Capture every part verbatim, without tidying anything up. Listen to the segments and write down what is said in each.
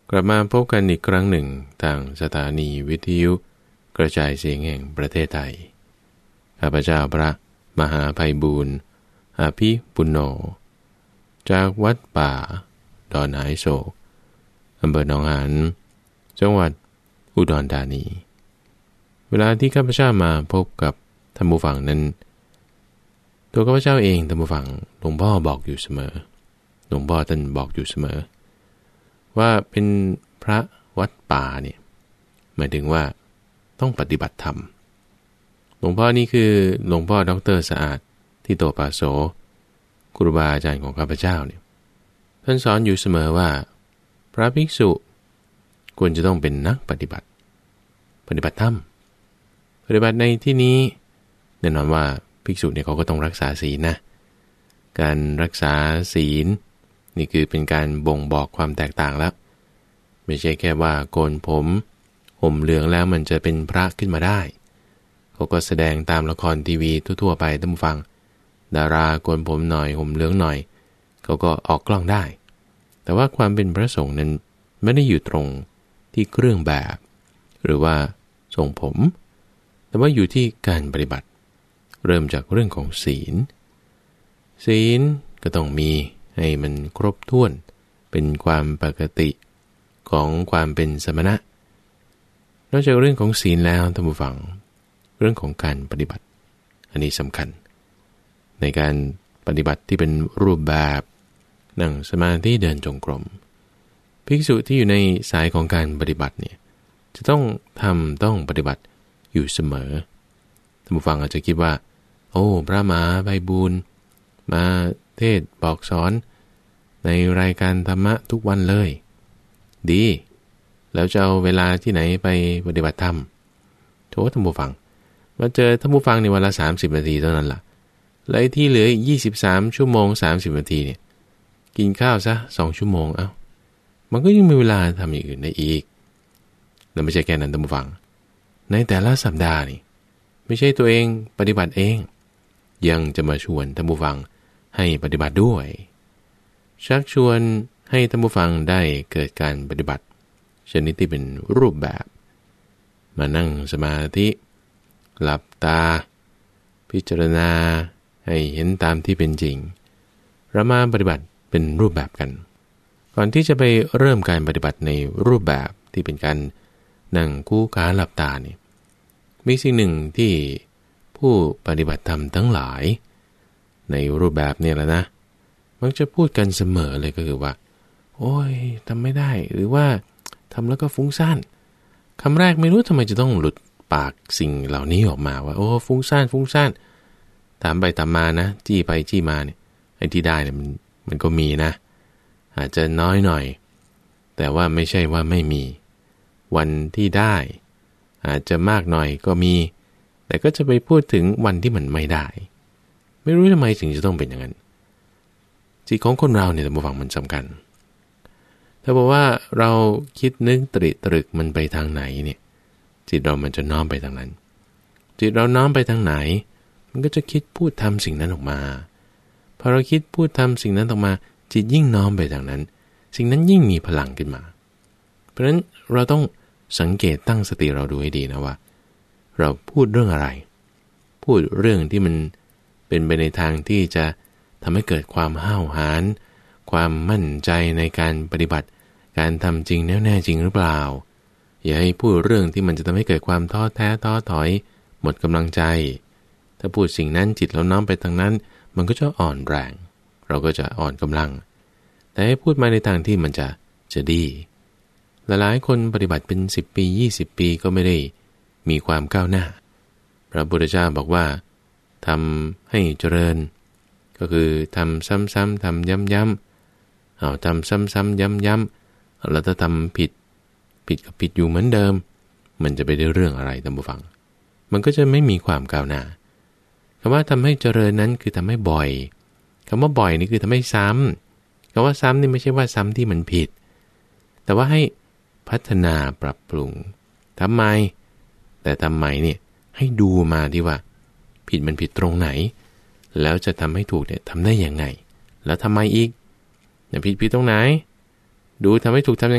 กลับมาพบกันอีกครั้งหนึ่งทางสถานีวิทยุกระจายเสียงแห่งประเทศไทยข้าพเจ้าพระมหาไพบูลย์อภิปุณโญจากวัดป่าดอนหายโศกอำเภอหนองหานจังหวัดอุดรธานีเวลาที่ข้าพเจ้ามาพบกับท่านผู้ฟังนั้นตัวข้าพเจ้าเองท่านผู้ฟังหลวงพ่อบอกอยู่เสมอหลวงพ่อท่านบอกอยู่เสมอว่าเป็นพระวัดป่าเนี่ยหมายถึงว่าต้องปฏิบัติธรรมหลวงพ่อนี่คือหลวงพ่อดร.สะอาดที่โตปาโสครูบาอาจารย์ของข้าพเจ้าเนี่ยท่านสอนอยู่เสมอว่าพระภิกษุควรจะต้องเป็นนักปฏิบัติปฏิบัติธรรมปฏิบัติในที่นี้แน่นอนว่าภิกษุเนี่ยเขาก็ต้องรักษาศีลนะการรักษาศีลนี่คือเป็นการบ่งบอกความแตกต่างแล้วไม่ใช่แค่ว่าโกนผมห่มเหลืองแล้วมันจะเป็นพระขึ้นมาได้เขาก็แสดงตามละครทีวีทั่วๆไปท่านผู้ฟังดาราโกนผมหน่อยห่มเหลืองหน่อยเขาก็ออกกล้องได้แต่ว่าความเป็นพระสงฆ์นั้นไม่ได้อยู่ตรงที่เครื่องแบบหรือว่าทรงผมแต่ว่าอยู่ที่การปฏิบัติเริ่มจากเรื่องของศีลศีลก็ต้องมีให้มันครบถ้วนเป็นความปกติของความเป็นสมณะนอกจากเรื่องของศีลแล้วท่านผู้ฟังเรื่องของการปฏิบัติอันนี้สำคัญในการปฏิบัติที่เป็นรูปแบบนั่งสมาธิเดินจงกรมภิกษุที่อยู่ในสายของการปฏิบัติเนี่ยจะต้องทำต้องปฏิบัติอยู่เสมอท่านผู้ฟังอาจจะคิดว่าโอ้พระมหาไพบูลย์มาเทศบอกสอนในรายการธรรมะทุกวันเลยดีแล้วจะเอาเวลาที่ไหนไปปฏิบัติธรรมโถท่านผู้ฟังมาเจอท่านผู้ฟังในวันละสามสิบนาทีเท่านั้นล่ะแล้วที่เหลืออีกยี่สิบสามชั่วโมงสามสิบนาทีเนี่ยกินข้าวซะสองชั่วโมงเอ้ามันก็ยังมีเวลาทำอย่างอื่นได้อีกแล้วไม่ใช่แค่นั้นท่านผู้ฟังในแต่ละสัปดาห์นี่ไม่ใช่ตัวเองปฏิบัติเองยังจะมาชวนท่านผู้ฟังให้ปฏิบัติด้วยชักชวนให้ท่านผู้ฟังได้เกิดการปฏิบัติชนิดที่เป็นรูปแบบมานั่งสมาธิหลับตาพิจารณาให้เห็นตามที่เป็นจริงเรามาปฏิบัติเป็นรูปแบบกันก่อนที่จะไปเริ่มการปฏิบัติในรูปแบบที่เป็นการนั่งคู่ขาหลับตาเนี่ยมีสิ่งหนึ่งที่ผู้ปฏิบัติธรรมทั้งหลายในรูปแบบเนี่ยแหละนะมักจะพูดกันเสมอเลยก็คือว่าโอ้ยทำไม่ได้หรือว่าทำแล้วก็ฟุ้งซ่านคำแรกไม่รู้ทำไมจะต้องหลุดปากสิ่งเหล่านี้ออกมาว่าโอ้ฟุ้งซ่านฟุ้งซ่านตามไปตามมานะจี้ไปจี้มาเนี่ยไอ้ที่ได้เนี่ยมันมันก็มีนะอาจจะน้อยหน่อยแต่ว่าไม่ใช่ว่าไม่มีวันที่ได้อาจจะมากหน่อยก็มีแต่ก็จะไปพูดถึงวันที่มันไม่ได้ไม่รู้ทำไมถึงจะต้องเป็นอย่างนั้นจิตของคนเราเนี่ยท่านผู้ฟังมันสำคัญถ้าบอกว่าเราคิดนึกตริตรึกมันไปทางไหนเนี่ยจิตเรามันจะน้อมไปทางนั้นจิตเราน้อมไปทางไหนมันก็จะคิดพูดทำสิ่งนั้นออกมาพอเราคิดพูดทำสิ่งนั้นออกมาจิตยิ่งน้อมไปทางนั้นสิ่งนั้นยิ่งมีพลังขึ้นมาเพราะฉะนั้นเราต้องสังเกตตั้งสติเราดูให้ดีนะว่าเราพูดเรื่องอะไรพูดเรื่องที่มันเป็นไปในทางที่จะทำให้เกิดความห้าวหาญความมั่นใจในการปฏิบัติการทำจริงแน่แน่จริงหรือเปล่าอย่าให้พูดเรื่องที่มันจะทำให้เกิดความท้อแท้ท้อถอยหมดกำลังใจถ้าพูดสิ่งนั้นจิตเราน้อมไปทางนั้นมันก็จะอ่อนแรงเราก็จะอ่อนกำลังแต่ให้พูดมาในทางที่มันจะจะดีหลายๆคนปฏิบัติเป็นสิบปียี่สิบปีก็ไม่ได้มีความก้าวหน้าพระพุทธเจ้าบอกว่าทำให้เจริญก็คือทำซ้ำๆทำย้ำๆเอาทำซ้ำๆย้ำๆแล้วถ้าทำผิดผิดกับผิดอยู่เหมือนเดิมมันจะไปได้เรื่องอะไรท่านผู้ฟังมันก็จะไม่มีความก้าวหน้าคำว่าทำให้เจริญนั้นคือทำให้บ่อยคำว่าบ่อยนี่คือทำให้ซ้ำคำว่าซ้ำนี่ไม่ใช่ว่าซ้ำที่มันผิดแต่ว่าให้พัฒนาปรับปรุงทำไมแต่ทำไมเนี่ยให้ดูมาที่ว่าผิดมันผิดตรงไหนแล้วจะทำให้ถูกเนี่ยทำได้ยังไงแล้วทำไมอีกเนี่ยผิดผิดตรงไหนดูทำให้ถูกทำยังไง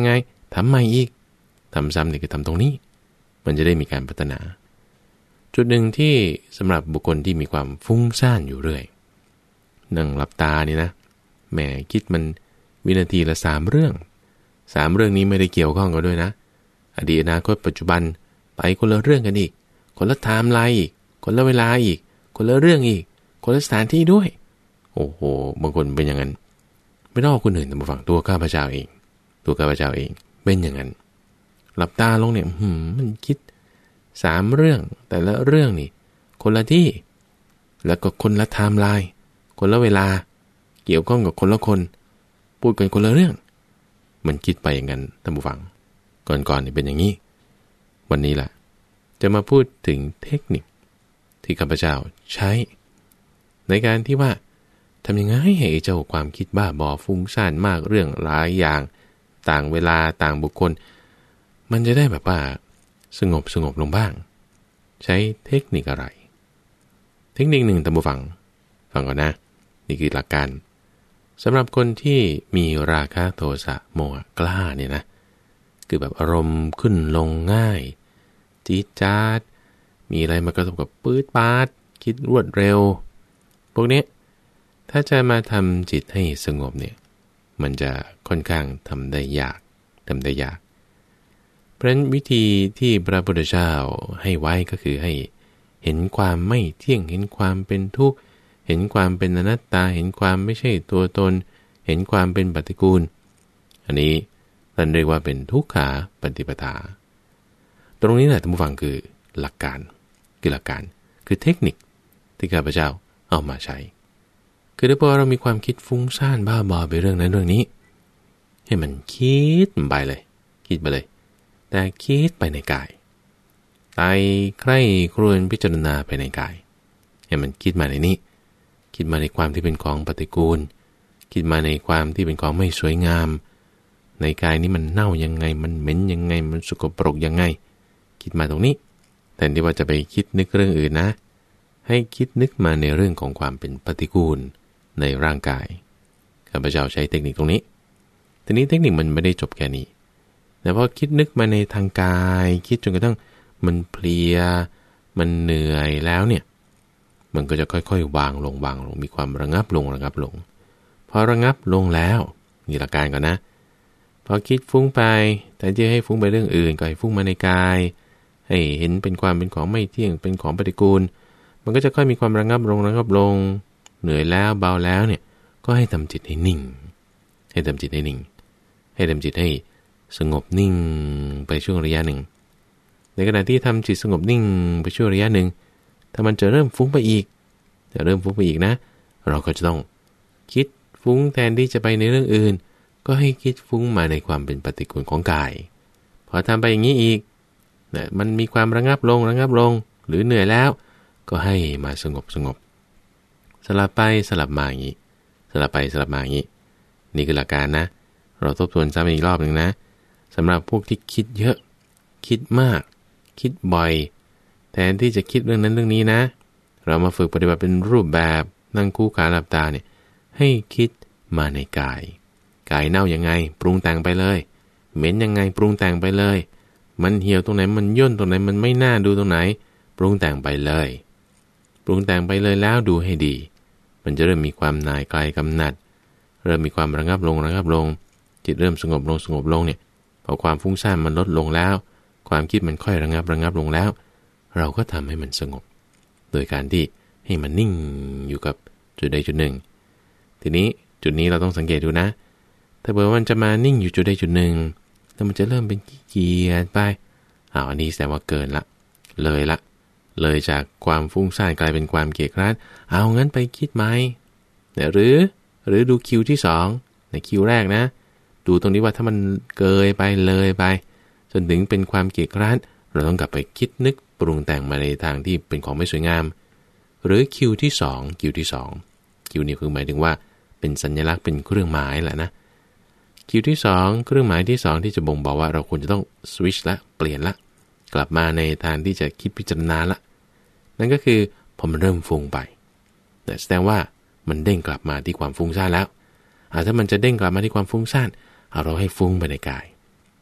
ทำใหม่อีกทำซ้ำนี่คือทำตรงนี้มันจะได้มีการพัฒนาจุดหนึ่งที่สำหรับบุคคลที่มีความฟุ้งซ่านอยู่เรื่อยนั่งหลับตานี่นะแหมคิดมันวินาทีละสามเรื่องสามเรื่องนี้ไม่ได้เกี่ยวข้องกันด้วยนะอดีตอนาคตปัจจุบันไปคนละเรื่องกันอีกคนละไทม์ไลน์อีกคนละเวลาอีกคนละเรื่องอีกคนละสถานที่ด้วยโอ้โหบางคนเป็นอย่างนั้นไม่ต้องเอาคนอื่นแต่มาฟังตัวข้าพเจ้าเองตัวข้าพเจ้าเองเป็นอย่างนั้นหลับตาลงเนี่ยหืมมันคิดสามเรื่องแต่ละเรื่องนี่คนละที่แล้วก็คนละไทม์ไลน์คนละเวลาเกี่ยวข้องกับคนละคนพูดกันคนละเรื่องมันคิดไปอย่างนั้นท่านผู้ฟังก่อนๆนี่เป็นอย่างนี้วันนี้ล่ะจะมาพูดถึงเทคนิคที่ข้าพเจ้าใช้ในการที่ว่าทำยังไงให้เจ้าความคิดบ้าบอฟุ้งซ่านมากเรื่องหลายอย่างต่างเวลาต่างบุคคลมันจะได้แบบว่าสงบสงบลงบ้างใช้เทคนิคอะไรเทคนิคหนึ่งท่านผู้ฟังฟังก่อนนะนี่คือหลักการสำหรับคนที่มีราคะโทสะโมหะกล้าเนี่ยนะคือแบบอารมณ์ขึ้นลงง่ายจี๊ดจ๊าดมีอะไรมากระทบกับปื๊ดป๊าดคิดรวดเร็วพวกนี้ถ้าจะมาทำจิตให้สงบเนี่ยมันจะค่อนข้างทำได้ยากทำได้ยากเพราะฉะนั้นวิธีที่พระพุทธเจ้าให้ไว้ก็คือให้เห็นความไม่เที่ยงเห็นความเป็นทุกข์เห็นความเป็นอนัตตาเห็นความไม่ใช่ตัวตนเห็นความเป็นปฏิกูลอันนี้ท่านเรียกว่าเป็นทุกขาปฏิปทาตรงนี้แหละท่านผู้ฟังคือหลักการคือหลักการคือเทคนิคที่ข้าพเจ้าเอามาใช้คือถ้าพอเรามีความคิดฟุ้งซ่านบ้าบอไปเรื่องนั้นเรื่องนี้ให้มันคิดไปเลยคิดไปเลยแต่คิดไปในกายไต่ใคร่ครวญพิจารณาไปในกายให้มันคิดมาในนี้คิดมาในความที่เป็นของปฏิกูลคิดมาในความที่เป็นของไม่สวยงามในกายนี้มันเน่ายังไงมันเหม็นยังไงมันสกปรกยังไงคิดมาตรงนี้แทนที่ว่าจะไปคิดนึกเรื่องอื่นนะให้คิดนึกมาในเรื่องของความเป็นปฏิกูลในร่างกายข้าพเจ้าใช้เทคนิคตรงนี้ทีนี้เทคนิคมันไม่ได้จบแค่นี้แต่พอคิดนึกมาในทางกายคิดจนกระทั่งมันเพลียมันเหนื่อยแล้วเนี่ยมันก็จะค่อยๆวางลงวางลงมีความระงับลงระงับลงพอระงับลงแล้วนี่หลักการก่อนนะพอคิดฟุ้งไปแต่จะให้ฟุ้งไปเรื่องอื่นก็ให้ฟุ้งมาในกายให้เห็นเป็นความเป็นของไม่เที่ยงเป็นของปฏิกูลมันก็จะค่อยมีความระงับลงระงับลงเหนื่อยแล้วเบาแล้วเนี่ยก็ให้ทำจิตให้นิ่งให้ทำจิตให้นิ่งให้ทำจิตให้สงบนิ่งไปช่วงระยะหนึ่งในขณะที่ทำจิตสงบนิ่งไปช่วงระยะหนึ่งถ้ามันจะเริ่มฟุ้งไปอีกจะเริ่มฟุ้งไปอีกนะเราก็จะต้องคิดฟุ้งแทนที่จะไปในเรื่องอื่นก็ให้คิดฟุ้งมาในความเป็นปฏิกูลของกายพอทำไปอย่างนี้อีกนะมันมีความระงับลงระงับลงหรือเหนื่อยแล้วก็ให้มาสงบสงบสลับไปสลับมาอย่างนี้สลับไปสลับมาอย่างนี้นี่คือหลักการนะเราทบทวนซ้ำอีกรอบหนึ่งนะสำหรับพวกที่คิดเยอะคิดมากคิดบ่อยแทนที่จะคิดเรื่องนั้นเรื่องนี้นะเรามาฝึกปฏิบัติเป็นรูปแบบนั่งคู่ขาหลับตาเนี่ยให้คิดมาในกายกายเน่ายังไงปรุงแต่งไปเลยเหม็นยังไงปรุงแต่งไปเลยมันเหี่ยวตรงไหนมันย่นตรงไหนมันไม่น่าดูตรงไหนปรุงแต่งไปเลยปรุงแต่งไปเลยแล้วดูให้ดีมันจะเริ่มมีความหน่ายคลายกำหนัดเริ่มมีความระงับลงระงับลงจิตเริ่มสงบลงสงบลงเนี่ยพอความฟุ้งซ่านมันลดลงแล้วความคิดมันค่อยระงับระงับลงแล้วเราก็ทำให้มันสงบโดยการที่ให้มันนิ่งอยู่กับจุดใดจุดหนึ่งทีนี้จุดนี้เราต้องสังเกตดูนะถ้าเบอร์มันจะมานิ่งอยู่จุดใดจุดหนึ่งแล้วมันจะเริ่มเป็นขี้เกียจไปอ้าวอันนี้แสดงว่าเกินละเลยละเลยจากความฟุ้งซ่านกลายเป็นความเกียจคร้านเอางั้นไปคิดไหมหรือหรือดูคิวที่สองในคิวแรกนะดูตรงนี้ว่าถ้ามันเกยไปเลยไปจนถึงเป็นความเกียจคร้านเราต้องกลับไปคิดนึกปรุงแต่งมาในทางที่เป็นของไม่สวยงามหรือคิวที่สองคิวที่สองคิวนี้คือหมายถึงว่าเป็นสัญลักษณ์เป็นเครื่องหมายแหละนะคิวที่สองเครื่องหมายที่สองที่จะบ่งบอกว่าเราควรจะต้องสวิตช์ละเปลี่ยนละกลับมาในทางที่จะคิดพิจารณาละนั่นก็คือพอมันเริ่มฟุ้งไปแต่แสดงว่ามันเด้งกลับมาที่ความฟุ้งซ่านแล้วถ้ามันจะเด้งกลับมาที่ความฟุ้งซ่านเอาเราให้ฟุ้งไปในกาย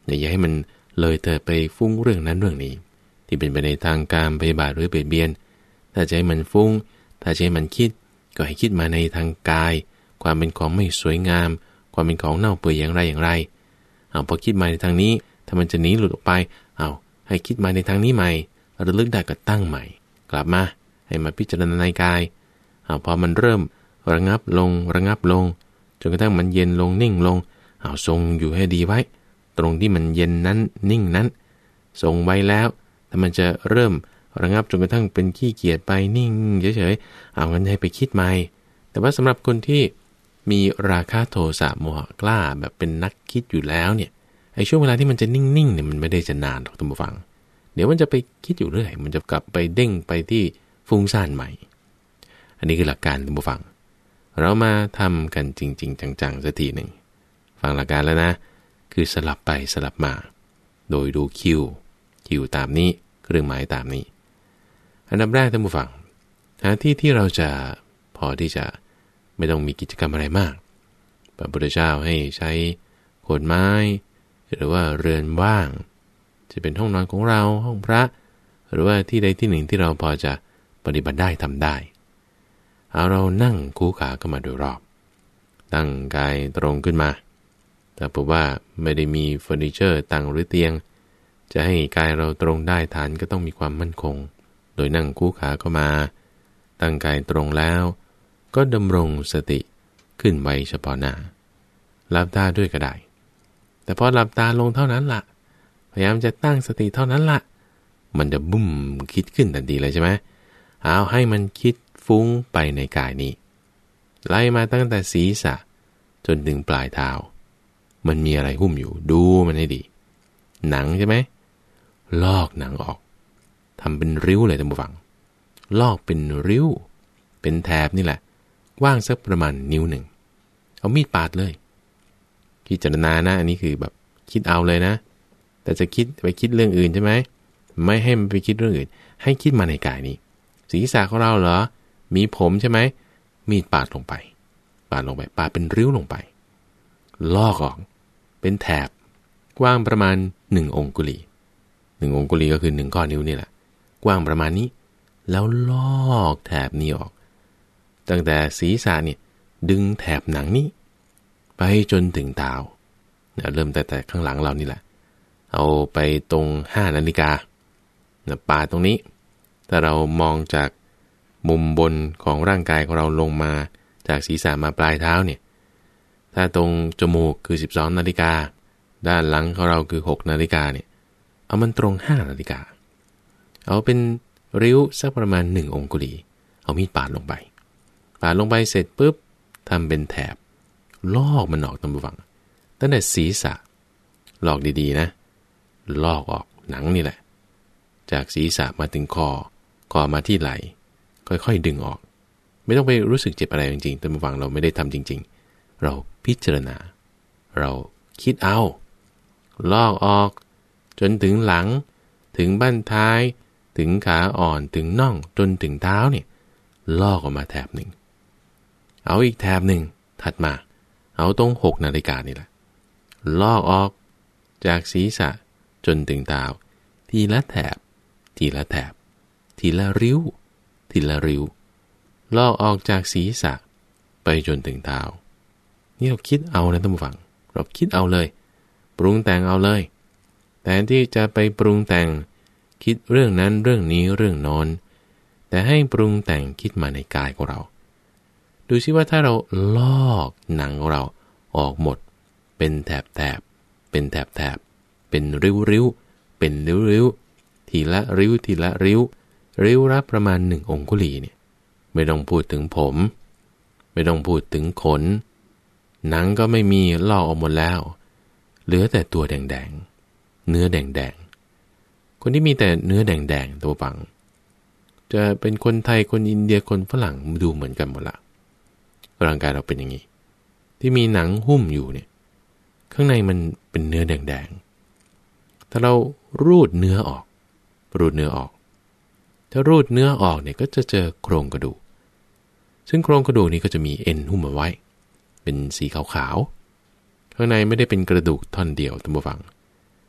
อย่าให้มันเลยเธอไปฟุ้งเรื่องนั้นเรื่องนี้ที่เป็นไปในทางการพยาบาทหรือเบียดเบียนถ้าจะให้มันฟุ้งถ้าจะให้มันคิดก็ให้คิดมาในทางกายความเป็นของไม่สวยงามความเป็นของเน่าเปื่อยอย่างไรอย่างไรเอาพอคิดมาในทางนี้ถ้ามันจะหนีหลุดออกไปเอาให้คิดมาในทางนี้ใหม่ระลึกได้ก็ตั้งใหม่กลับมาให้มาพิจารณาในกายเอาพอมันเริ่มระงับลงระงับลงจนกระทั่งมันเย็นลงนิ่งลงเอาทรงอยู่ให้ดีไว้ตรงที่มันเย็นนั้นนิ่งนั้นทรงไว้แล้วถ้ามันจะเริ่มระงับจนกระทั่งเป็นขี้เกียจไปนิ่งเฉยๆเอางั้นให้ไปคิดใหม่แต่ว่าสำหรับคนที่มีราคะโทสะโมหะกล้าแบบเป็นนักคิดอยู่แล้วเนี่ยไอ้ช่วงเวลาที่มันจะนิ่งๆเนี่ยมันไม่ได้จะนานหรอกท่านผู้ฟังเดี๋ยวมันจะไปคิดอยู่เรื่อยมันจะกลับไปเด้งไปที่ฟุ้งซ่านใหม่อันนี้คือหลักการท่านผู้ฟังเรามาทำกันจริงๆจังๆสักทีหนึ่งฟังหลักการแล้วนะคือสลับไปสลับมาโดยดูคิวคิวตามนี้เครื่องหมายตามนี้อันดับแรกท่านผู้ฟังหาที่ที่เราจะพอที่จะไม่ต้องมีกิจกรรมอะไรมากพระพุทธเจ้าให้ใช้โคนไม้หรือว่าเรือนว่างจะเป็นห้องนอนของเราห้องพระหรือว่าที่ใดที่หนึ่งที่เราพอจะปฏิบัติได้ทำได้เอาเรานั่งคู่ขาเข้ามาโดยรอบตั้งกายตรงขึ้นมาแต่เพราะว่าไม่ได้มีเฟอร์นิเจอร์ตั้งหรือเตียงจะให้กายเราตรงได้ฐานก็ต้องมีความมั่นคงโดยนั่งคู่ขาเข้ามาตั้งกายตรงแล้วก็ดำรงสติขึ้นไว้เฉพาะหน้าหลับตาด้วยก็ได้แต่พอหลับตาลงเท่านั้นล่ะพยายามจะตั้งสติเท่านั้นล่ะมันจะบุ้มคิดขึ้นทันทีเลยใช่ไหมเอาให้มันคิดฟุ้งไปในกายนี้ไล่มาตั้งแต่ศีรษะจนถึงปลายเท้ามันมีอะไรหุ้มอยู่ดูมันให้ดีหนังใช่ไหมลอกหนังออกทำเป็นริ้วเลยท่านผู้ฟังลอกเป็นริ้วเป็นแถบนี่แหละกว้างสักประมาณนิ้วหนึ่งเอามีดปาดเลยพิจารณานะอันนี้คือแบบคิดเอาเลยนะแต่จะคิดไปคิดเรื่องอื่นใช่ไหมไม่ให้มันไปคิดเรื่องอื่นให้คิดมาในกายนี้ศีรษะของเราเหรอมีผมใช่ไหมมีดปาดลงไปปาดลงไปปาดเป็นริ้วลงไปลอกออกเป็นแถบกว้างประมาณหนึ่งองกุลีหนึ่งองกุลีก็คือหนึ่งก้อนนิ้วนี่แหละกว้างประมาณนี้แล้วลอกแถบนี้ออกตั้งแต่ศีรษะเนี่ยดึงแถบหนังนี้ไปจนถึงเท้าเริ่มแต่แต่ข้างหลังเรานี่แหละเอาไปตรงห้านาฬิกาปาดตรงนี้ถ้าเรามองจากมุมบนของร่างกายของเราลงมาจากศีรษะมาปลายเท้าเนี่ยถ้าตรงจมูกคือสิบสองนาฬิกาด้านหลังของเราคือหกนาฬิกาเนี่ยเอามันตรงห้านาฬิกาเอาเป็นริ้วสักประมาณหนึ่งองกุลีเอามีดปาดลงไปปาดลงไปเสร็จปุ๊บทำเป็นแถบลอกมันออกตามฝั่งตั้งแต่ศีรษะลอกดีๆนะลอกออกหนังนี่แหละจากศีรษะมาถึงคอคอมาที่ไหล่ค่อยๆดึงออกไม่ต้องไปรู้สึกเจ็บอะไรจริงๆตามฝั่งเราไม่ได้ทำจริงๆเราพิจารณาเราคิดเอาลอกออกจนถึงหลังถึงบั้นท้ายถึงขาอ่อนถึงน่องจนถึงเท้าเนี่ยลอกออกมาแถบหนึ่งเอาอีกแถบหนึ่งถัดมาเอาตรงหกนาฬิกานี่แหละลอกออกจากศีรษะจนถึงเท้าทีละแถบทีละแถบทีละริ้วทีละริ้วลอกออกจากศีรษะไปจนถึงเท้านี่เราคิดเอานะท่านผู้ฟังเราคิดเอาเลยปรุงแต่งเอาเลยแต่ที่จะไปปรุงแต่งคิดเรื่องนั้นเรื่องนี้เรื่องนอนแต่ให้ปรุงแต่งคิดมาในกายของเราดูซิว่าถ้าเราลอกหนังของเราออกหมดเป็นแถบแถบเป็นแถบแถบเป็นริ้วริ้วเป็นริ้วริ้วทีละริ้วทีละริ้วริ้วละประมาณหนึ่งองคุลีเนี่ยไม่ต้องพูดถึงผมไม่ต้องพูดถึงขนหนังก็ไม่มีลอกออกหมดแล้วเหลือแต่ตัวแดงๆเนื้อแดงๆคนที่มีแต่เนื้อแดงๆตัวปังจะเป็นคนไทยคนอินเดียคนฝรั่งดูเหมือนกันหมดละร่างกายเราเป็นอย่างนี้ที่มีหนังหุ้มอยู่เนี่ยข้างในมันเป็นเนื้อแดงๆถ้าเรารูดเนื้อออกรูดเนื้อออกถ้ารูดเนื้อออกเนี่ยก็จะเจอโครงกระดูกซึ่งโครงกระดูกนี้ก็จะมีเอ็นหุ้มเอาไว้เป็นสีขาวๆข้างในไม่ได้เป็นกระดูกท่อนเดียวท่านผู้ฟัง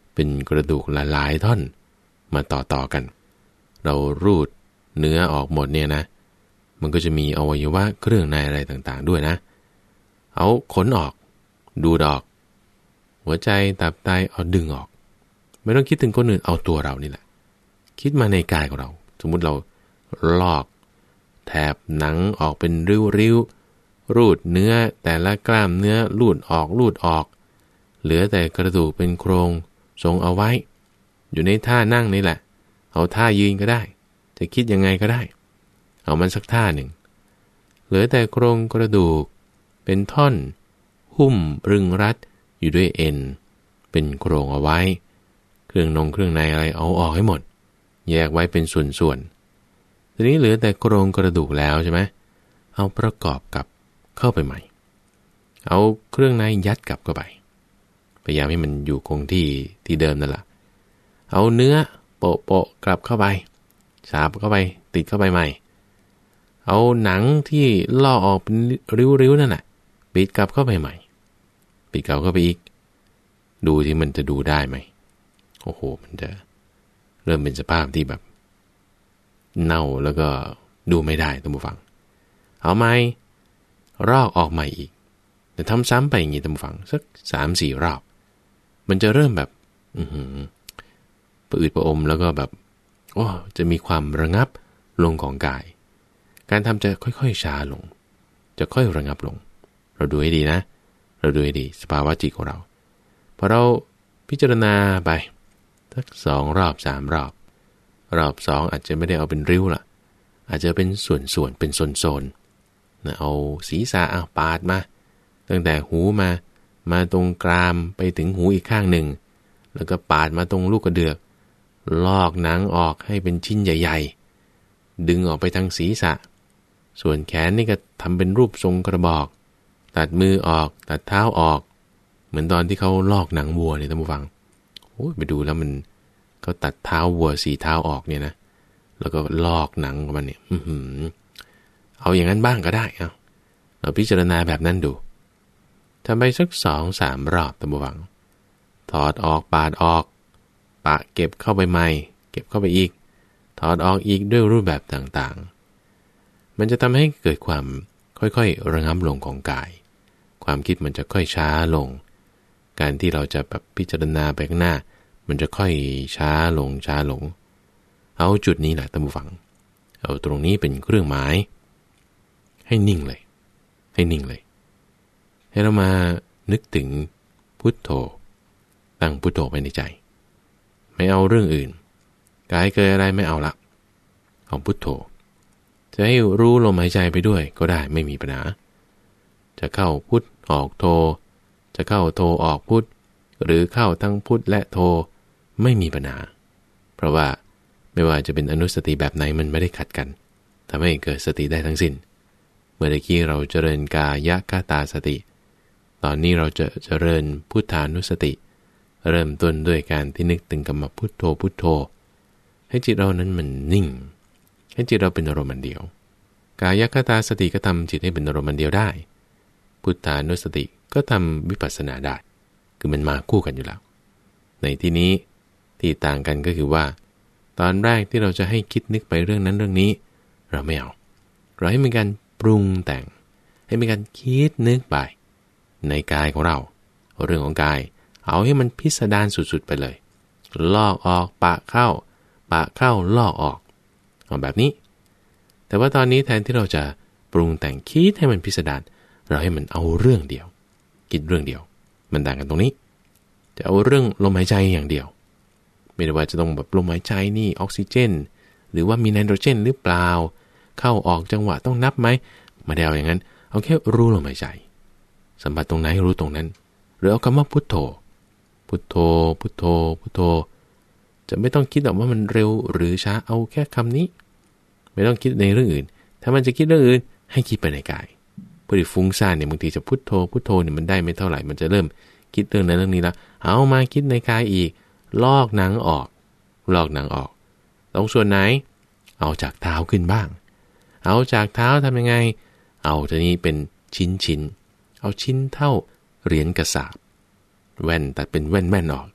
เป็นกระดูกหลายๆท่อนมาต่อๆกันเรารูดเนื้อออกหมดเนี่ยนะมันก็จะมีอวัยวะเครื่องในอะไรต่างๆด้วยนะเอาขนออกดูดออกหัวใจตับไตเอาดึงออกไม่ต้องคิดถึงคนอื่นเอาตัวเรานี่แหละคิดมาในกายของเราสมมุติเราลอกแถบหนังออกเป็นริ้วๆรูดเนื้อแต่ละกล้ามเนื้อลูดออกลูดออกเหลือแต่กระดูกเป็นโครงทรงเอาไว้อยู่ในท่านั่งนี่แหละเอาท่ายืนก็ได้จะคิดยังไงก็ได้เอามันสักท่าหนึ่งเหลือแต่โครงกระดูกเป็นท่อนหุ้มรึงรัดอยู่ด้วยเอ็นเป็นโครงเอาไว้เครื่องนงเครื่องในอะไรเอาออกให้หมดแยกไว้เป็นส่วนๆทีนี้เหลือแต่โครงกระดูกแล้วใช่ไหมเอาประกอบกับเข้าไปใหม่เอาเครื่องในยัดกลับเข้าไปพยายามให้มันอยู่คงที่ที่เดิมนั่นแหละเอาเนื้อโปะโปะกลับเข้าไปฉาบเข้าไปติดเข้าไปใหม่เอาหนังที่ลอกออกเป็นริ้วๆนั่นแหละปิดกลับเข้าไปใหม่ปิดกลับเข้าไปอีกดูที่มันจะดูได้ไหมโอ้โหมันจะเริ่มเป็นสภาพที่แบบเน่าแล้วก็ดูไม่ได้ท่านผู้ฟังเอาไหมรอกออกใหม่อีกแต่ทำซ้ำไปอย่างนี้ท่านผู้ฟังสักสามสี่รอบมันจะเริ่มแบบอือหือประอืดประอมแล้วก็แบบโอ้จะมีความระงับลงของกายการทำจะค่อยๆช้าลงจะค่อยระงับลงเราดูให้ดีนะเราดูให้ดีสภาวะจิตของเราพอเราพิจารณาไปสักสองรอบสามรอบรอบสองอาจจะไม่ได้เอาเป็นริ้วล่ะอาจจะเป็นส่วนๆเป็นโซนๆนะเอาศีรษะเอาปาดมาตั้งแต่หูมามาตรงกรามไปถึงหูอีกข้างหนึ่งแล้วก็ปาดมาตรงลูกกระเดือกลอกหนังออกให้เป็นชิ้นใหญ่ๆดึงออกไปทางศีรษะส่วนแขนนี่ก็ทำเป็นรูปทรงกระบอกตัดมือออกตัดเท้าออกเหมือนตอนที่เขาลอกหนังวัวเนี่ยท่านผู้ฟังโอ้ยไปดูแล้วมันเขาตัดเท้าวัวสีเท้าออกเนี่ยนะแล้วก็ลอกหนังของมันเนี่ยอือเอาอย่างนั้นบ้างก็ได้เอาเราพิจารณาแบบนั้นดูทำไปสักสองสามรอบท่านผู้ฟังถอดออกปาดออกปะเก็บเข้าไปใหม่เก็บเข้าไปอีกถอดออกอีกด้วยรูปแบบต่างๆมันจะทำให้เกิดความค่อยๆระงับลงของกายความคิดมันจะค่อยช้าลงการที่เราจะแบบพิจารณาไปข้างหน้ามันจะค่อยช้าลงช้าลงเอาจุดนี้แหละท่านผู้ฟังเอาตรงนี้เป็นเครื่องหมายให้นิ่งเลยให้นิ่งเลยให้เรามานึกถึงพุทโธตั้งพุทโธไปในใจไม่เอาเรื่องอื่นกายเกิดอะไรไม่เอาละเอาพุทโธจะให้รู้ลมหายใจไปด้วยก็ได้ไม่มีปัญหาจะเข้าพุทออกโธจะเข้าโธออกพุทหรือเข้าทั้งพุทและโธไม่มีปัญหาเพราะว่าไม่ว่าจะเป็นอนุสติแบบไหนมันไม่ได้ขัดกันทำให้เกิดสติได้ทั้งสิ้นเมื่อกี้เราเจริญกายคตาสติตอนนี้เราจะเจริญพุทธานุสติเริ่มต้นด้วยการที่นึกถึงคำว่าพุทโธพุทโธให้จิตเรานั้นมันนิ่งให้จิตเราเป็นอารมณ์เดียวกายคตาสติก็ทำจิตให้เป็นอารมณ์เดียวได้พุทธานุสติก็ทำวิปัสสนาได้คือมันมาคู่กันอยู่แล้วในที่นี้ที่ต่างกันก็คือว่าตอนแรกที่เราจะให้คิดนึกไปเรื่องนั้นเรื่องนี้เราไม่เอาเราให้มีการปรุงแต่งให้มีการคิดนึกไปในกายของเราเรื่องของกายเอาให้มันพิสดารสุดๆไปเลยลอกออกปะเข้าปะเข้าลอกออกเอาแบบนี้แต่ว่าตอนนี้แทนที่เราจะปรุงแต่งคิดให้มันพิสดารเราให้มันเอาเรื่องเดียวคิดเรื่องเดียวมันต่างกันตรงนี้จะเอาเรื่องลมหายใจอย่างเดียวไม่ได้ว่าจะต้องแบบลมหายใจนี่ออกซิเจนหรือว่ามีไนโตรเจนหรือเปล่าเข้าออกจังหวะต้องนับไหมไม่ได้เอาอย่างนั้นเอาแค่รู้ลมหายใจสัมผัสตรงไหนรู้ตรงนั้นหรือเอาคำว่าพุทโธพุทโธพุทโธพุทโธจะไม่ต้องคิดหรอกว่ามันเร็วหรือช้าเอาแค่คำนี้ไม่ต้องคิดในเรื่องอื่นถ้ามันจะคิดเรื่องอื่นให้คิดไปในกายพอดีฟุ้งซ่านเนี่ยบางทีจะพุทโธพุทโธเนี่ยมันได้ไม่เท่าไหร่มันจะเริ่มคิดเรื่องนั้นเรื่องนี้แล้วเอามาคิดในกายอีกลอกหนังออกลอกหนังออกตรงส่วนไหนเอาจากเท้าขึ้นบ้างเอาจากเท้าทำยังไงเอาทีนี้เป็นชิ้นชิ้นเอาชิ้นเท่าเหรียญกระสาบแว่นตัดเป็นแว่นแว่นออก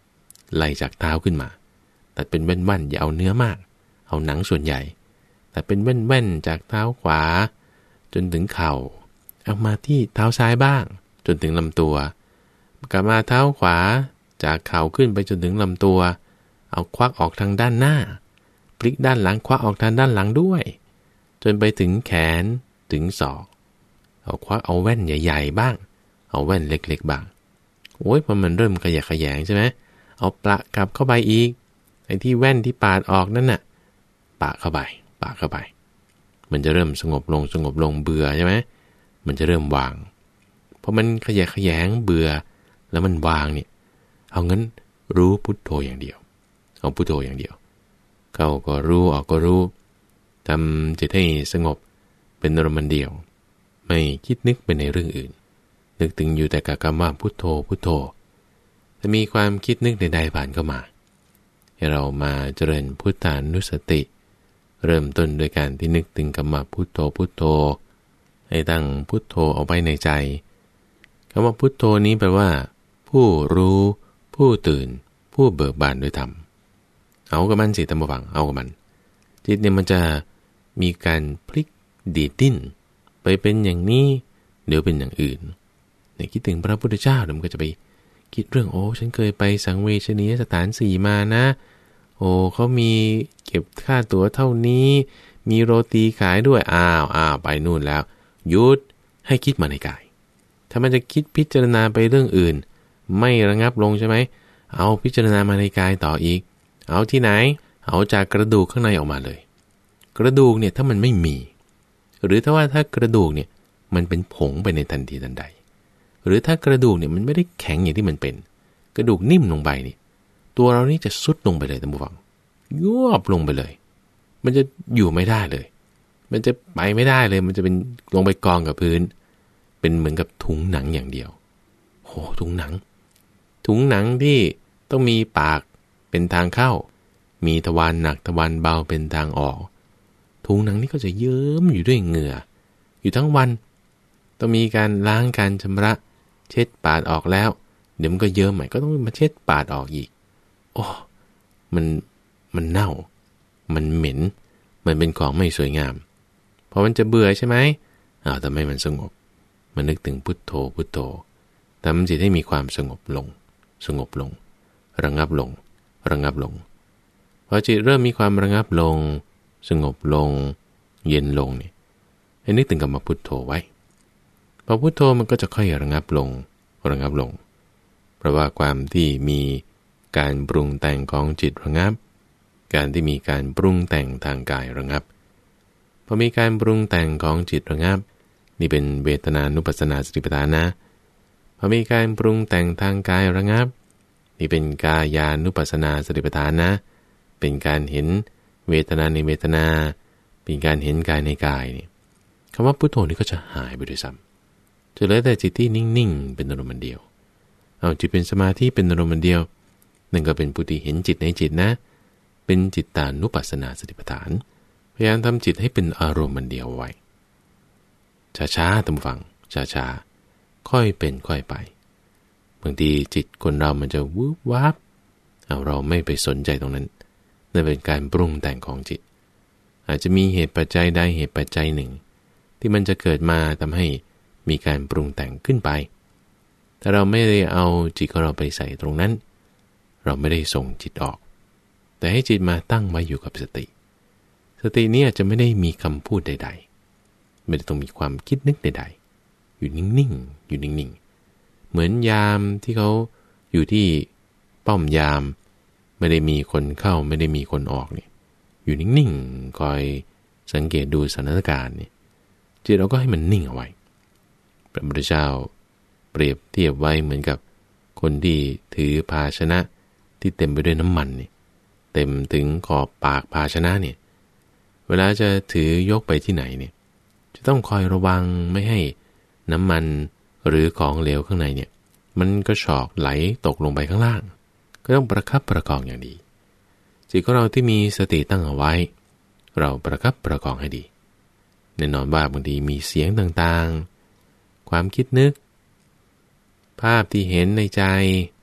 ไล่จากเท้าขึ้นมาตัดเป็นแว่นๆอย่าเอาเนื้อมากเอาหนังส่วนใหญ่ตัดเป็นแว่นๆจากเท้าขวาจนถึงเข่าเอามาที่เท้าซ้ายบ้างจนถึงลำตัวกลับมาเท้าขวาจากเข่าขึ้นไปจนถึงลำตัวเอาควักออกทางด้านหน้าพลิกด้านหลังควักออกทางด้านหลังด้วยจนไปถึงแขนถึงศอกเอาควักเอาแว่นใหญ่ๆบ้างเอาแว่นเล็กๆบ้างโอ้ยพอมันเริ่มขยะแขยงใช่ไหมเอาปะกลับเข้าไปอีกไอ้ที่แว่นที่ปาดออกนั่นน่ะปะเข้าไปปะเข้าไปมันจะเริ่มสงบลงสงบลงเบื่อใช่ไหมมันจะเริ่มวางพอมันขยะแขยงเบื่อแล้วมันวางเนี่ยเอางั้นรู้พุทโธอย่างเดียวเอาพุทโธอย่างเดียวเข้าก็รู้ออกก็รู้ทำจิตให้สงบเป็นอารมณ์เดียวไม่คิดนึกไปในเรื่องอื่นนึกถึงอยู่แต่กับคำว่าพุทโธพุทโธถ้ามีความคิดนึกใดๆผ่านเข้ามาให้เรามาเจริญพุทธานุสติเริ่มต้นด้วยการที่นึกถึงคำว่าพุทโธพุทโธให้ตั้งพุทโธเอาไว้ในใจคำว่าพุทโธนี้แปลว่าผู้รู้ผู้ตื่นผู้เบิกบานด้วยธรรมเอากับมันสิตามฟังเอากับมันจิตเนี่ยมันจะมีการพลิกดีดดิ้นไปเป็นอย่างนี้เดี๋ยวเป็นอย่างอื่นเนี่ยคิดถึงพระพุทธเจ้าเดี๋ยวมันก็จะไปคิดเรื่องโอ้ฉันเคยไปสังเวชนียสถานสี่มานะโอ้เขามีเก็บค่าตั๋วเท่านี้มีโรตีขายด้วยอ้าวอ้าวไปนู่นแล้วหยุดให้คิดมาในกายถ้ามันจะคิดพิจารณาไปเรื่องอื่นไม่ระงับลงใช่ไหมเอาพิจารณามาในกายต่ออีกเอาที่ไหนเอาจากกระดูกข้างในออกมาเลยกระดูกเนี่ยถ้ามันไม่มีหรือถ้าว่าถ้ากระดูกเนี่ยมันเป็นผงไปในทันทีทันใดหรือถ้ากระดูกเนี่ยมันไม่ได้แข็งอย่างที่มันเป็นกระดูกนิ่มลงไปนี่ตัวเรานี่จะซุดลงไปเลยท่านผู้ฟังยวบลงไปเลยมันจะอยู่ไม่ได้เลยมันจะไปไม่ได้เลยมันจะเป็นลงไปกองกับพื้นเป็นเหมือนกับถุงหนังอย่างเดียวโหถุงหนังถุงหนังที่ต้องมีปากเป็นทางเข้ามีทวารหนักทวารเบาเป็นทางออกถุงหนังนี่ก็จะเยิ้มอยู่ด้วยเหงื่ออยู่ทั้งวันต้องมีการล้างการชำระเช็ดปาดออกแล้วเดี๋ยวมันก็เยิ้มใหม่ก็ต้องมาเช็ดปาดออกอีกโอ้มันมันเน่ามันเหม็นมันเป็นของไม่สวยงามพอมันจะเบื่อใช่ไหมอ้าวทำไมมันสงบมันนึกถึงพุทโธพุทโธทำจิตให้มีความสงบลงสงบลงระงับลงระงับลงพอจิตเริ่มมีความระงับลงสงบลงเย็นลงเนี่ยให้นึกถึงคำว่าพุทโธไว้พอพุทโธมันก็จะค่อยระงับลงระงับลงเพราะว่าความที่มีการปรุงแต่งของจิตระงับการที่มีการปรุงแต่งทางกายระงับพอมีการปรุงแต่งของจิตระงับนี่เป็นเวทนานุปัสสนาสติปัฏฐานนะพอมีการปรุงแต่งทางกายระงับนี่เป็นกายานุปัสสนาสติปัฏฐานนะเป็นการเห็นเวทนาในเวทนาเป็นการเห็นกายในกายนี่คำว่าพุทโธนี่ก็จะหายไปด้วยซ้ำจะเหลือแต่จิตที่นิ่งๆเป็นอารมณ์เดียวเอาจิตเป็นสมาธิเป็นอารมณ์เดียวนั่นก็เป็นผู้ที่เห็นจิตในจิตนะเป็นจิตตานุปัสสนาสติปัฏฐานพยายามทำจิตให้เป็นอารมณ์เดียวไว้ช้าๆตามฟังช้าๆค่อยเป็นค่อยไปบางทีจิตคนเรามันจะวูบวับเอาเราไม่ไปสนใจตรงนั้นนั่นเป็นการปรุงแต่งของจิตอาจจะมีเหตุปัจจัยใดเหตุปัจจัยหนึ่งที่มันจะเกิดมาทำให้มีการปรุงแต่งขึ้นไปแต่เราไม่ได้เอาจิตของเราไปใส่ตรงนั้นเราไม่ได้ส่งจิตออกแต่ให้จิตมาตั้งไว้อยู่กับสติสตินี้อาจจะไม่ได้มีคำพูดใดๆไม่ได้ต้องมีความคิดนึกใดๆอยู่นิ่งๆอยู่นิ่งๆเหมือนยามที่เขาอยู่ที่ป้อมยามไม่ได้มีคนเข้าไม่ได้มีคนออกเนี่ยอยู่นิ่งๆคอยสังเกตดูสถานการณ์เนี่ยจิตเราก็ให้มันนิ่งเอาไว้พระพุทธเจ้าเปรียบเทียบไว้เหมือนกับคนที่ถือภาชนะที่เต็มไปด้วยน้ำมันเนี่ยเต็มถึงขอบปากภาชนะเนี่ยเวลาจะถือยกไปที่ไหนเนี่ยจะต้องคอยระวังไม่ให้น้ำมันหรือของเหลวข้างในเนี่ยมันก็ฉอกไหลตกลงไปข้างล่างก็ต้องประคับประคองอย่างดีจิตของเราที่มีสติตั้งเอาไว้เราประคับประคองให้ดีแน่นอนว่าบางทีมีเสียงต่างๆความคิดนึกภาพที่เห็นในใจ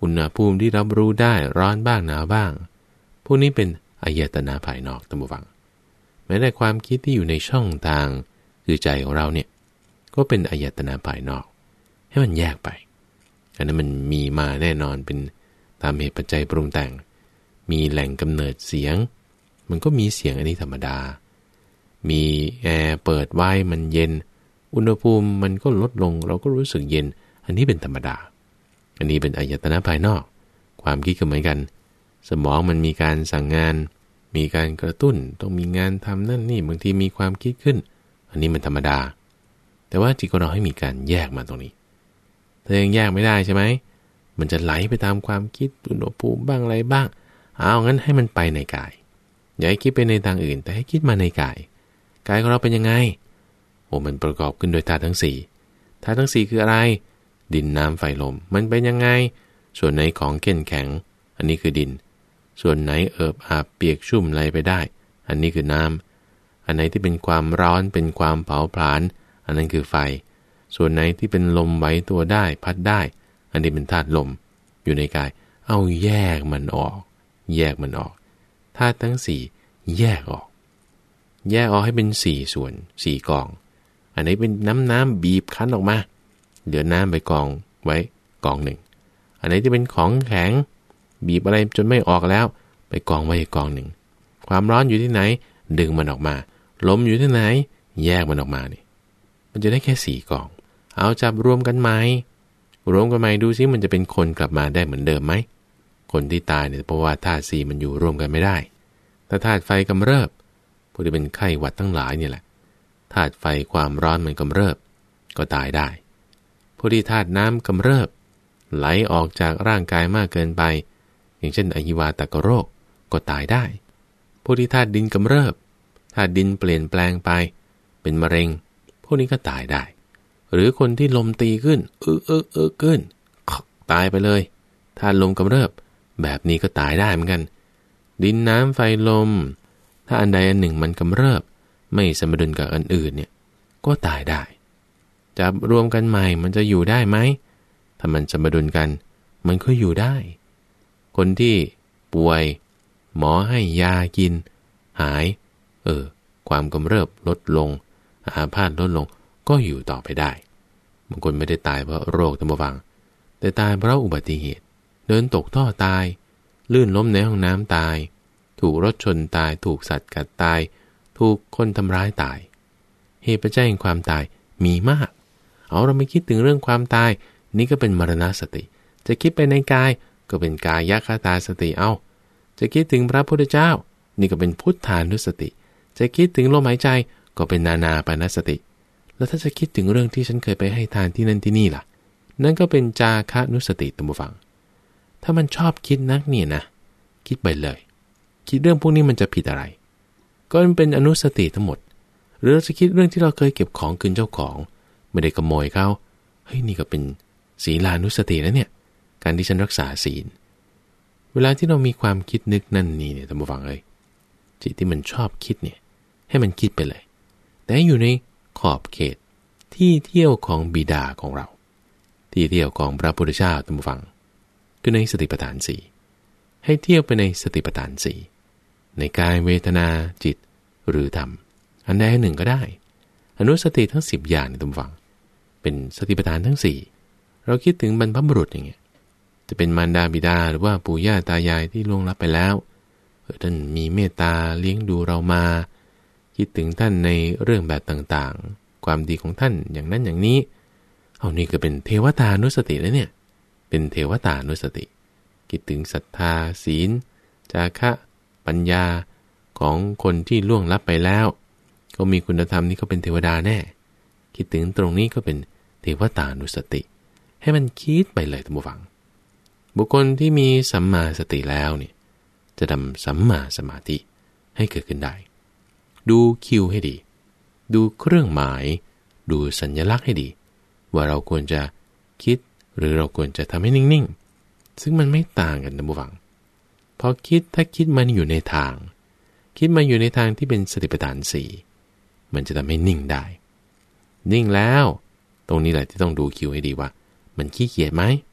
อุณหภูมิที่รับรู้ได้ร้อนบ้างหนาวบ้างพวกนี้เป็นอายตนะภายนอกท่านผู้ฟังแม้แต่ความคิดที่อยู่ในช่องทางคือใจของเราเนี่ยก็เป็นอายตนะภายนอกให้มันแยกไปอันนั้นมันมีมาแน่นอนเป็นตามเหตุปัจจัยปรุงแต่งมีแหล่งกำเนิดเสียงมันก็มีเสียงอันนี้ธรรมดามีแอร์เปิดไว้มันเย็นอุณหภูมิมันก็ลดลงเราก็รู้สึกเย็นอันนี้เป็นธรรมดาอันนี้เป็นอายตนะภายนอกความคิดก็เหมือนกันสมองมันมีการสั่งงานมีการกระตุ้นต้องมีงานทำนั่นนี่บางทีมีความคิดขึ้นอันนี้มันธรรมดาแต่ว่าจิตของเราให้มีการแยกมาตรงนี้ถ้ายังแยกไม่ได้ใช่ไหมมันจะไหลไปตามความคิดอุณหภูมิบ้างอะไรบ้างเอางั้นให้มันไปในกายอย่าให้คิดไปในทางอื่นแต่ให้คิดมาในกายกายของเราเป็นยังไงโอ้มันประกอบขึ้นโดยธาตุทั้งสี่ธาตุทั้งสี่คืออะไรดินน้ำไฟลมมันเป็นยังไงส่วนไหนของเข้มแข็งอันนี้คือดินส่วนไหนเอิบอาบเปียกชุ่มไหลไปได้อันนี้คือน้ำอันไหนที่เป็นความร้อนเป็นความเผาผลาญอันนั้นคือไฟส่วนไหนที่เป็นลมไหวตัวได้พัดได้อันนี้เป็นธาตุลมอยู่ในกายเอาแยกมันออกแยกมันออกธาตุทั้งสี่แยกออกแยกออกให้เป็นสี่ส่วนสี่กองอันไหนเป็นน้ำน้ำบีบคั้นออกมาเหลือน้ำไปกองไว้กองหนึ่งอันไหนที่เป็นของแข็งบีบอะไรจนไม่ออกแล้วไปกองไว้อีกกองหนึ่งความร้อนอยู่ที่ไหนดึงมันออกมาลมอยู่ที่ไหนแยกมันออกมานี่มันจะได้แค่สี่กองเอาจับรวมกันไหมรวมกันไหมดูซิมันจะเป็นคนกลับมาได้เหมือนเดิมไหมคนที่ตายเนี่ยเพราะว่าธาตุสี่มันอยู่รวมกันไม่ได้ถ้าธาตุไฟกำเริบพวกที่เป็นไข้หวัดทั้งหลายนี่แหละธาตุไฟความร้อนมันกำเริบก็ตายได้พวกที่ธาตุน้ำกำเริบไหลออกจากร่างกายมากเกินไปอย่างเช่นอหิวาตกโรคก็ตายได้พวกที่ธาตุดินกำเริบธาตุดินเปลี่ยนแปลงไปเป็นมะเร็งพวกนี้ก็ตายได้หรือคนที่ลมตีขึ้นเออเออเออขึ้นตายไปเลยธาตุลมกำเริบแบบนี้ก็ตายได้เหมือนกันดินน้ำไฟลมถ้าอันใดอันหนึ่งมันกำเริบไม่สมดุลกับอันอื่นเนี่ยก็ตายได้จะรวมกันใหม่มันจะอยู่ได้ไหมถ้ามันสมดุลกันมันก็อยู่ได้คนที่ป่วยหมอให้ยากินหายเออความกำเริบลดลงอาพาธลดลงก็อยู่ต่อไปได้บางคนไม่ได้ตายเพราะโรคท่านผู้ฟังแต่ตายเพราะอุบัติเหตุเดินตกท่อตายลื่นล้มในห้องน้ำตายถูกรถชนตายถูกสัตว์กัดตายถูกคนทำร้ายตายเหตุปัจจัยแห่งความตายมีมากเอาเราไม่คิดถึงเรื่องความตายนี่ก็เป็นมรณสติจะคิดไปในกายก็เป็นกายคตาสติเอาจะคิดถึงพระพุทธเจ้านี่ก็เป็นพุทธานุสติจะคิดถึงลมหายใจก็เป็นนานาปานสติแล้วถ้าจะคิดถึงเรื่องที่ฉันเคยไปให้ทานที่นั่นที่นี่ล่ะนั่นก็เป็นจาคะนุสติตัมบูฟังถ้ามันชอบคิดนักเนี่ยนะคิดไปเลยคิดเรื่องพวกนี้มันจะผิดอะไรก็มันเป็นอนุสติทั้งหมดหรือเราจะคิดเรื่องที่เราเคยเก็บของคืนเจ้าของไม่ได้ขโมยเขาเฮ้ยนี่ก็เป็นศีลานุสติแล้วเนี่ยการที่ฉันรักษาศีลเวลาที่เรามีความคิดนึกนั่นนี่เนี่ยท่านผู้ฟังเอ้ยจิตที่มันชอบคิดเนี่ยให้มันคิดไปเลยแต่อยู่ในขอบเขตที่เที่ยวของบิดาของเราที่เที่ยวของพระพุทธเจ้าท่านผู้ฟังคือในสติปัฏฐานสี่ให้เที่ยวไปในสติปัฏฐานสี่ในกายเวทนาจิตหรือธรรมอันใดอันหนึ่งก็ได้อนุสติทั้งสิบอย่างในท่านผู้ฟังเป็นสติปัฏฐานทั้งสี่เราคิดถึงบรรพบุรุษอย่างเงี้ยจะเป็นมารดาบิดาหรือว่าปู่ย่าตายายที่ล่วงลับไปแล้วท่านมีเมตตาเลี้ยงดูเรามาคิดถึงท่านในเรื่องแบบต่างๆความดีของท่านอย่างนั้นอย่างนี้เอานี่ก็เป็นเทวตานุสติแล้วเนี่ยเป็นเทวตานุสติคิดถึงศรัทธาศีลจาคะปัญญาของคนที่ล่วงลับไปแล้วก็มีคุณธรรมนี่ก็เป็นเทวดาแน่คิดถึงตรงนี้ก็เป็นเทวตานุสติให้มันคิดไปเลยท่านผู้ฟังบุคคลที่มีสัมมาสติแล้วเนี่ยจะทำสัมมาสมาธิให้เกิดขึ้นได้ดูคิวให้ดีดูเครื่องหมายดูสัญลักษณ์ให้ดีว่าเราควรจะคิดหรือเราควรจะทำให้นิ่งๆซึ่งมันไม่ต่างกันท่านผู้ฟังพอคิดถ้าคิดมันอยู่ในทางคิดมาอยู่ในทางที่เป็นสติปัฏฐานสี่มันจะทำให้นิ่งได้นิ่งแล้วตรงนี้แหละที่ต้องดูคิวให้ดีว่ามันขี้เกียจไหม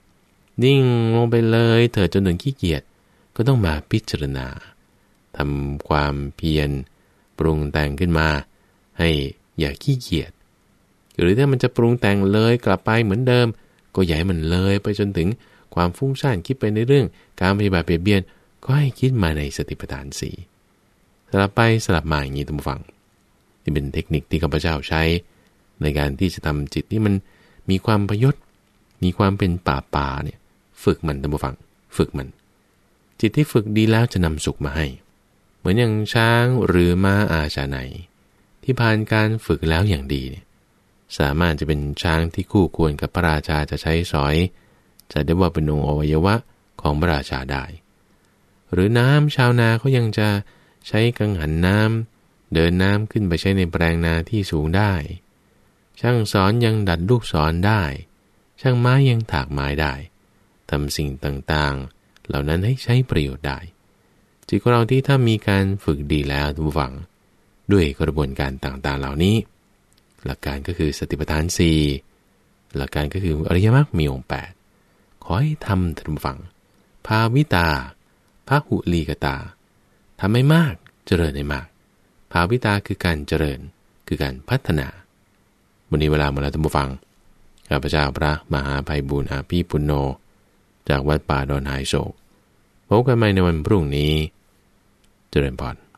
นิ่งลงไปเลยเธอจนถึงขี้เกียจก็ต้องมาพิจารณาทำความเพียรปรุงแต่งขึ้นมาให้อย่าขี้เกียจหรือถ้ามันจะปรุงแต่งเลยกลับไปเหมือนเดิมก็อย่าให้มันเลยไปจนถึงความฟุ้งซ่านคิดไปในเรื่องการปฏิบัติเบียดเบียนก็ให้คิดมาในสติปัฏฐานสี่สลับไปสลับมาอย่างนี้ท่านผู้ฟังนี่เป็นเทคนิคที่ข้าพเจ้าใช้ในการที่จะทำจิตที่มันมีความพยศมีความเป็นป่าป่าเนี่ยฝึกมันท่านผู้ฟังฝึกมันจิตที่ฝึกดีแล้วจะนำสุขมาให้เหมือนอย่างช้างหรือม้าอาชาไนที่ผ่านการฝึกแล้วอย่างดีเนี่ยสามารถจะเป็นช้างที่คู่ควรกับพระราชาจะใช้สอยจะได้ว่าเป็นองค์อวัยวะของพระราชาได้หรือน้ำชาวนาเขายังจะใช้กังหันน้ำเดินน้ำขึ้นไปใช้ในแปลงนาที่สูงได้ช่างสอนยังดัดลูกศรได้ช่างไม้ยังถากไม้ได้ทำสิ่งต่างๆเหล่านั้นให้ใช้ประโยชน์ได้จิตของเราที่ถ้ามีการฝึกดีแล้วทุกฝังด้วยกระบวนการต่างๆเหล่านี้หลักการก็คือสติปัฏฐานสี่หลักการก็คืออริยมรรคมีองค์แปดขอให้ทำทุกฝังภาวิตาภาหุลีกตาทำให้มากเจริญให้มากภาวิตาคือการเจริญคือการพัฒนาวันนี้เวลาหมดแล้วท่านผู้ฟังข้าพเจ้าพระมหาไพบูลย์อาภีปุณโญจากวัดป่าดอนหายโศกพบกันใหม่ในวันพรุ่งนี้เจริญพร